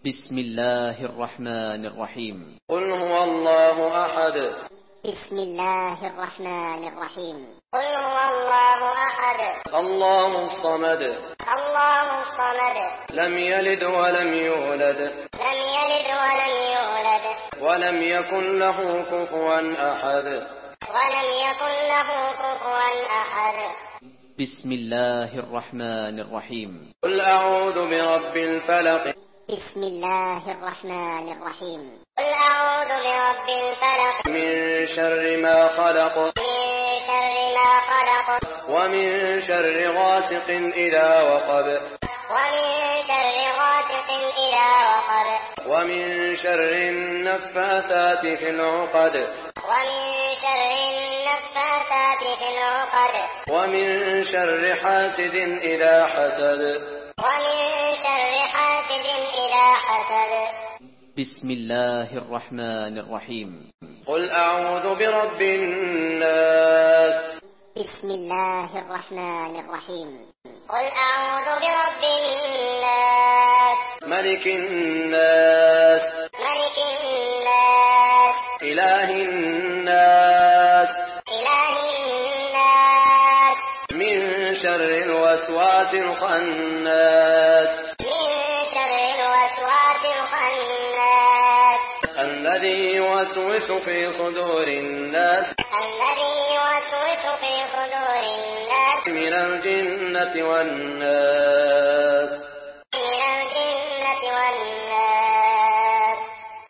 بسم الله الرحمن الرحيم. قل هو الله أحد. بسم الله الرحمن الرحيم. قل هو الله أحد. الله الصمد. الله الصمد. لم يلد ولم يولد. لم يلد ولم يولد. ولم يكن له كفوا أحد. ولم يكن له كفوا أحد. بسم الله الرحمن الرحيم. قل أعوذ برب الفلق. بسم الله الرحمن الرحيم. قل أعوذ برب الفلق. من شر ما خلق. من شر ما خلق. ومن شر غاسق إذا وقب. ومن شر غاسق إذا وقب. ومن شر النفاثات في العقد. ومن شر النفاثات في العقد. ومن شر حاسد إذا حسد. ومن شر حاسد إذا حسد. بسم الله الرحمن الرحيم. قل أعوذ برب الناس. بسم الله الرحمن الرحيم. قل أعوذ برب الناس. ملك الناس. ملك الناس. إله الناس. إله الناس. من شر الوسواس الخناس. من شر الوسواس الخناس. الذي يوسوس في صدور الناس. الذي يوسوس في صدور الناس. من الجنة والناس.